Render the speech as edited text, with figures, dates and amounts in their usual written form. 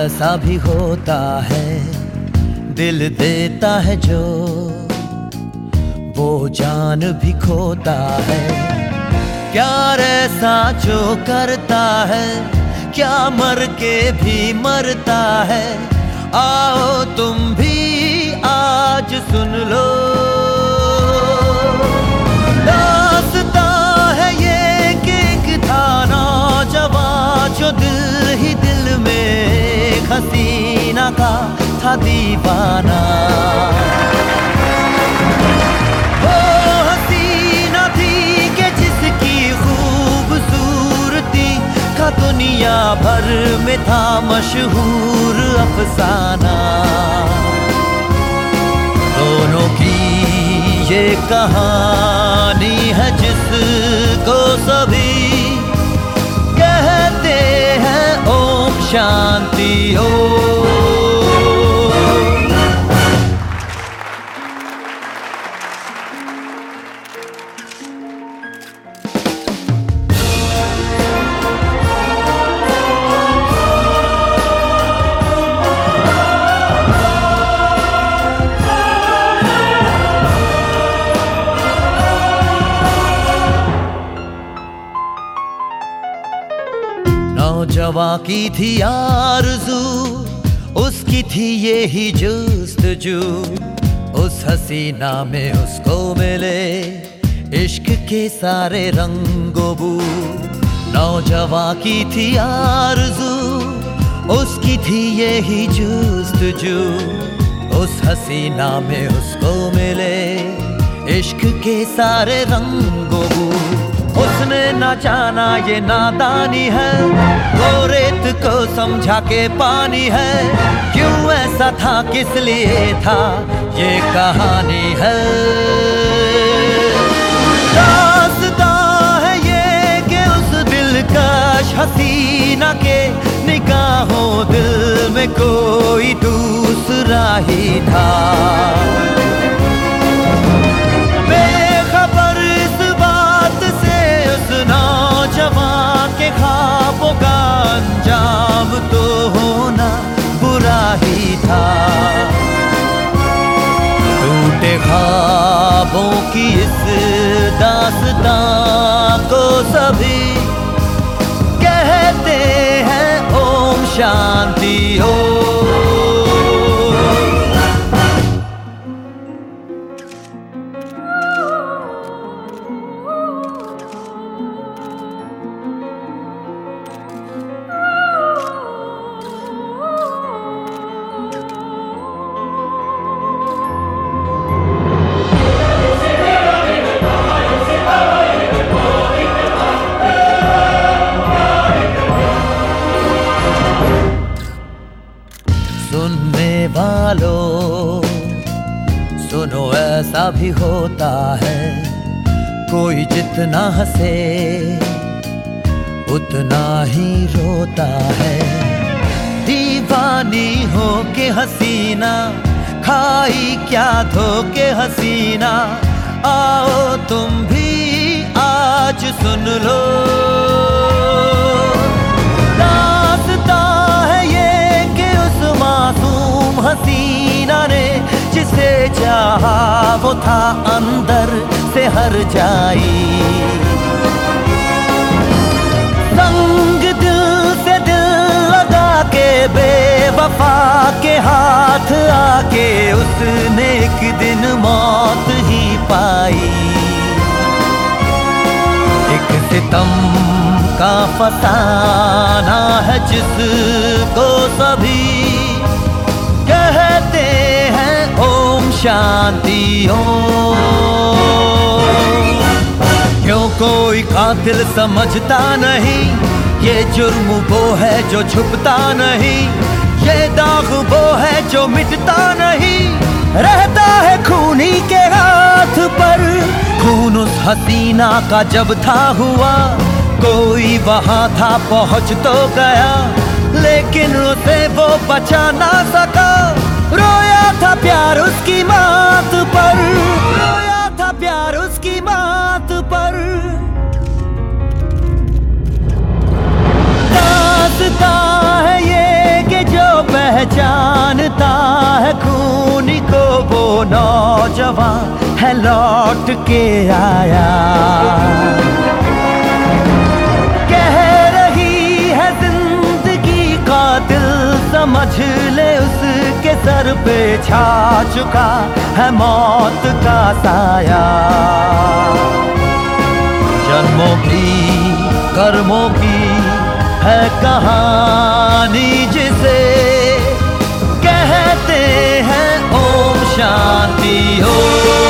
ऐसा भी होता है, दिल देता है जो वो जान भी खोता है। प्यार ऐसा जो करता है, क्या मर के भी मरता है। आओ तुम भी आज सुन लो, दास्तां है ये कि एक था नौजवान जो दिल ही दिल में हसीना का था दीवाना। वो हसीना थी कि जिसकी खूबसूरती का दुनिया भर में था मशहूर अफसाना। दोनों की ये कहानी है जिसको सभी कहते हैं ओम शांति ओम। नौजवां की थी आरज़ू, उसकी थी ये ही जुस्तजू। उस हसीना में उसको मिले इश्क के सारे रंगो बू। नौजवां की थी आरज़ू, उसकी थी ये ही जुस्तजू। उस हसीना में उसको मिले इश्क के सारे रंगो बू। उसने न जाना ये नादानी है, वो रेत को समझा के पानी है। क्यों ऐसा था, किस लिए था, ये कहानी है। दास्तां है ये कि उस दिलकश हसीना के निगाहों दिल में कोई दूसरा ही था। नौजवान के ख्वाबों का अंजाम तो होना बुरा ही था। टूटे ख्वाबों की इस दास्तां को सभी कहते हैं ओम शांति ओम। सुनने वालों सुनो, ऐसा भी होता है, कोई जितना हंसे उतना ही रोता है। दीवानी हो के हसीना, खाई क्या धोके हसीना। आओ तुम भी आज सुन लो, हसीना ने जिसे चाहा वो था अंदर से हर जाई। संग दिल से दिल लगा के बेवफा के हाथ आके उसने एक दिन मौत ही पाई। एक सितम का फसाना है जिसको सभी कहते हैं ओम शांति ओम। क्यों कोई कातिल समझता नहीं, ये जुर्म वो है जो छुपता नहीं। ये दाग वो है जो मिटता नहीं, रहता है खूनी के हाथ पर। खून उस हसीना का जब था हुआ, कोई वहां था पहुंच तो गया, लेकिन उसे वो बचा ना सका। रोया था प्यार उसकी मात पर, रोया था प्यार उसकी मात पर। दास्तां है ये कि जो वो नौजवान है लौट के आया। कह रही है जिंदगी कातिल, समझ ले उसके सर पे छा चुका है मौत का साया। जन्मों की कर्मों की है कहानी जिसे कहते हैं ओम शांति ओम।